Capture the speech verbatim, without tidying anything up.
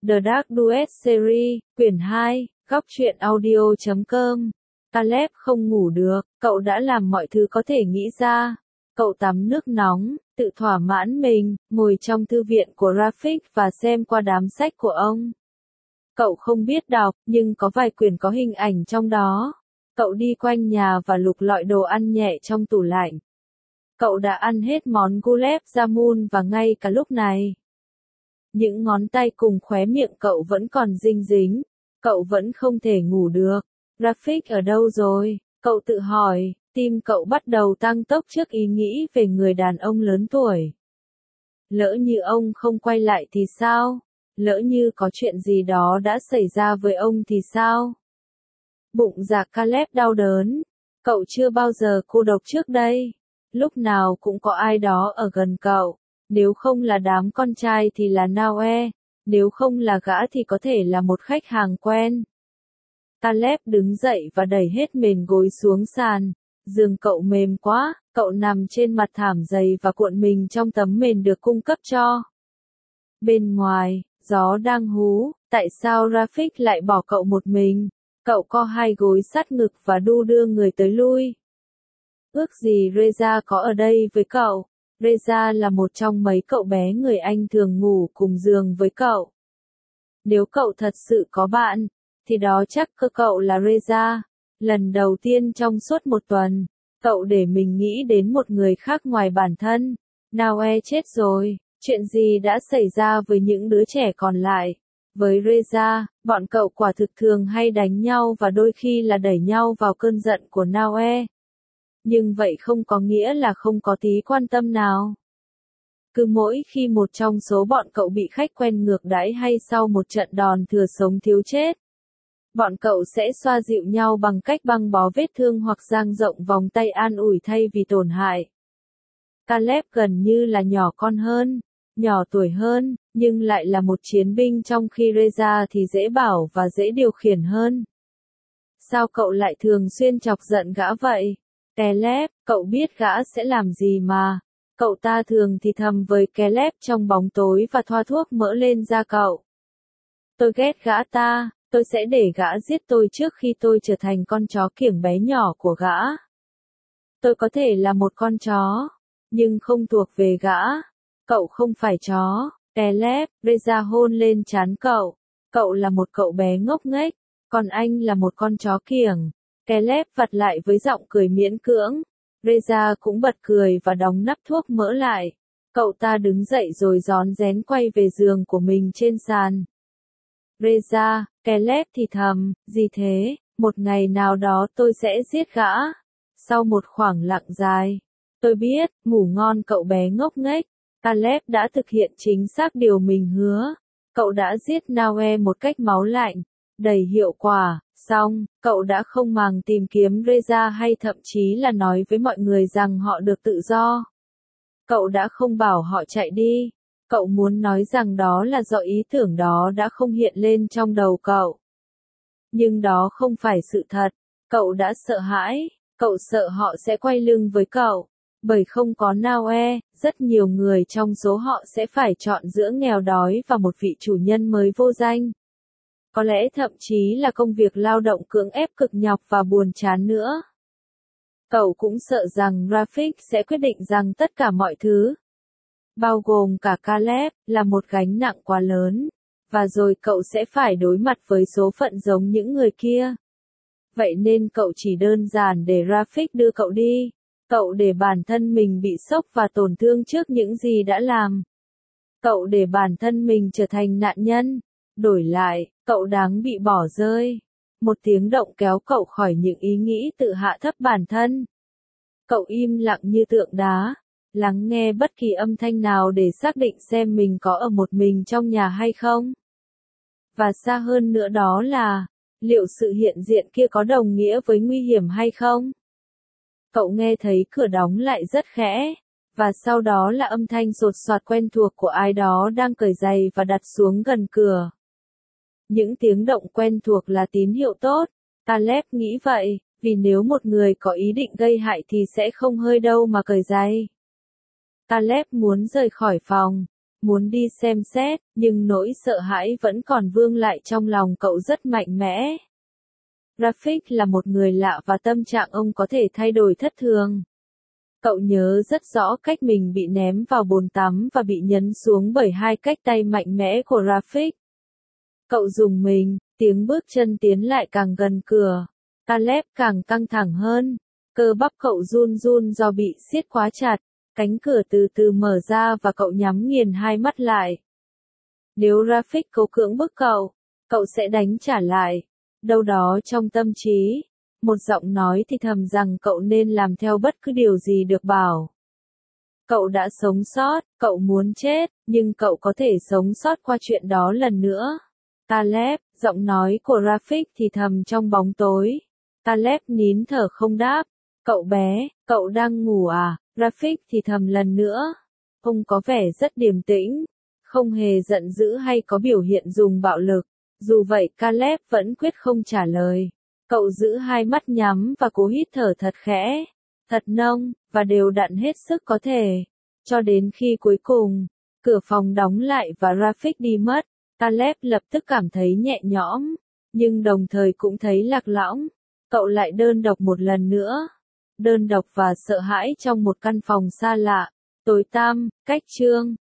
The Dark Duet Series, quyển hai, góc truyện audio chấm com. Caleb không ngủ được, cậu đã làm mọi thứ có thể nghĩ ra. Cậu tắm nước nóng, tự thỏa mãn mình, ngồi trong thư viện của Rafik và xem qua đám sách của ông. Cậu không biết đọc, nhưng có vài quyển có hình ảnh trong đó. Cậu đi quanh nhà và lục lọi đồ ăn nhẹ trong tủ lạnh. Cậu đã ăn hết món gulab jamun và ngay cả lúc này, những ngón tay cùng khóe miệng cậu vẫn còn dinh dính. Cậu vẫn không thể ngủ được. Rafik ở đâu rồi? Cậu tự hỏi, tim cậu bắt đầu tăng tốc trước ý nghĩ về người đàn ông lớn tuổi. Lỡ như ông không quay lại thì sao? Lỡ như có chuyện gì đó đã xảy ra với ông thì sao? Bụng dạ Caleb đau đớn. Cậu chưa bao giờ cô độc trước đây. Lúc nào cũng có ai đó ở gần cậu. Nếu không là đám con trai thì là Noe. Nếu không là gã thì có thể là một khách hàng quen. Caleb đứng dậy và đẩy hết mền gối xuống sàn. Giường cậu mềm quá, cậu nằm trên mặt thảm dày và cuộn mình trong tấm mền được cung cấp cho. Bên ngoài, gió đang hú, tại sao Rafik lại bỏ cậu một mình? Cậu co hai gối sát ngực và đu đưa người tới lui. Ước gì Reza có ở đây với cậu. Reza là một trong mấy cậu bé người Anh thường ngủ cùng giường với cậu. Nếu cậu thật sự có bạn, thì đó chắc cơ cậu là Reza. Lần đầu tiên trong suốt một tuần, cậu để mình nghĩ đến một người khác ngoài bản thân. Noe chết rồi, chuyện gì đã xảy ra với những đứa trẻ còn lại? Với Reza, bọn cậu quả thực thường hay đánh nhau và đôi khi là đẩy nhau vào cơn giận của Noe. Nhưng vậy không có nghĩa là không có tí quan tâm nào. Cứ mỗi khi một trong số bọn cậu bị khách quen ngược đãi hay sau một trận đòn thừa sống thiếu chết, bọn cậu sẽ xoa dịu nhau bằng cách băng bó vết thương hoặc dang rộng vòng tay an ủi thay vì tổn hại. Caleb gần như là nhỏ con hơn, nhỏ tuổi hơn, nhưng lại là một chiến binh trong khi Reza thì dễ bảo và dễ điều khiển hơn. Sao cậu lại thường xuyên chọc giận gã vậy? Caleb, cậu biết gã sẽ làm gì mà. Cậu ta thường thì thầm với Caleb trong bóng tối và thoa thuốc mỡ lên da cậu. Tôi ghét gã ta, tôi sẽ để gã giết tôi trước khi tôi trở thành con chó kiểng bé nhỏ của gã. Tôi có thể là một con chó, nhưng không thuộc về gã. Cậu không phải chó. Caleb, Reza hôn lên trán cậu. Cậu là một cậu bé ngốc nghếch, còn anh là một con chó kiểng. Caleb vặt lại với giọng cười miễn cưỡng. Reza cũng bật cười và đóng nắp thuốc mỡ lại. Cậu ta đứng dậy rồi rón rén quay về giường của mình trên sàn. Reza, Caleb thì thầm, gì thế, một ngày nào đó tôi sẽ giết gã. Sau một khoảng lặng dài, tôi biết, ngủ ngon cậu bé ngốc nghếch. Caleb đã thực hiện chính xác điều mình hứa. Cậu đã giết Noe một cách máu lạnh, đầy hiệu quả. Xong, cậu đã không màng tìm kiếm Reza hay thậm chí là nói với mọi người rằng họ được tự do. Cậu đã không bảo họ chạy đi. Cậu muốn nói rằng đó là do ý tưởng đó đã không hiện lên trong đầu cậu. Nhưng đó không phải sự thật. Cậu đã sợ hãi. Cậu sợ họ sẽ quay lưng với cậu. Bởi không có Noe, rất nhiều người trong số họ sẽ phải chọn giữa nghèo đói và một vị chủ nhân mới vô danh. Có lẽ thậm chí là công việc lao động cưỡng ép cực nhọc và buồn chán nữa. Cậu cũng sợ rằng Rafik sẽ quyết định rằng tất cả mọi thứ, bao gồm cả Caleb, là một gánh nặng quá lớn, và rồi cậu sẽ phải đối mặt với số phận giống những người kia. Vậy nên cậu chỉ đơn giản để Rafik đưa cậu đi. Cậu để bản thân mình bị sốc và tổn thương trước những gì đã làm. Cậu để bản thân mình trở thành nạn nhân. Đổi lại, cậu đáng bị bỏ rơi. Một tiếng động kéo cậu khỏi những ý nghĩ tự hạ thấp bản thân. Cậu im lặng như tượng đá, lắng nghe bất kỳ âm thanh nào để xác định xem mình có ở một mình trong nhà hay không. Và xa hơn nữa đó là, liệu sự hiện diện kia có đồng nghĩa với nguy hiểm hay không? Cậu nghe thấy cửa đóng lại rất khẽ, và sau đó là âm thanh sột soạt quen thuộc của ai đó đang cởi giày và đặt xuống gần cửa. Những tiếng động quen thuộc là tín hiệu tốt, Caleb nghĩ vậy, vì nếu một người có ý định gây hại thì sẽ không hơi đâu mà cởi giày. Caleb muốn rời khỏi phòng, muốn đi xem xét, nhưng nỗi sợ hãi vẫn còn vương lại trong lòng cậu rất mạnh mẽ. Rafik là một người lạ và tâm trạng ông có thể thay đổi thất thường. Cậu nhớ rất rõ cách mình bị ném vào bồn tắm và bị nhấn xuống bởi hai cái tay mạnh mẽ của Rafik. Cậu rùng mình, tiếng bước chân tiến lại càng gần cửa. Caleb càng căng thẳng hơn. Cơ bắp cậu run run do bị siết quá chặt. Cánh cửa từ từ mở ra và cậu nhắm nghiền hai mắt lại. Nếu Rafik cố cưỡng bức cậu, cậu sẽ đánh trả lại. Đâu đó trong tâm trí, một giọng nói thì thầm rằng cậu nên làm theo bất cứ điều gì được bảo. Cậu đã sống sót, cậu muốn chết, nhưng cậu có thể sống sót qua chuyện đó lần nữa. Caleb, giọng nói của Rafik thì thầm trong bóng tối. Caleb nín thở không đáp. Cậu bé, cậu đang ngủ à? Rafik thì thầm lần nữa. Ông có vẻ rất điềm tĩnh, không hề giận dữ hay có biểu hiện dùng bạo lực. Dù vậy Caleb vẫn quyết không trả lời. Cậu giữ hai mắt nhắm và cố hít thở thật khẽ, thật nông, và đều đặn hết sức có thể. Cho đến khi cuối cùng, cửa phòng đóng lại và Rafik đi mất, Caleb lập tức cảm thấy nhẹ nhõm, nhưng đồng thời cũng thấy lạc lõng. Cậu lại đơn độc một lần nữa. Đơn độc và sợ hãi trong một căn phòng xa lạ, tối tăm, cách chương.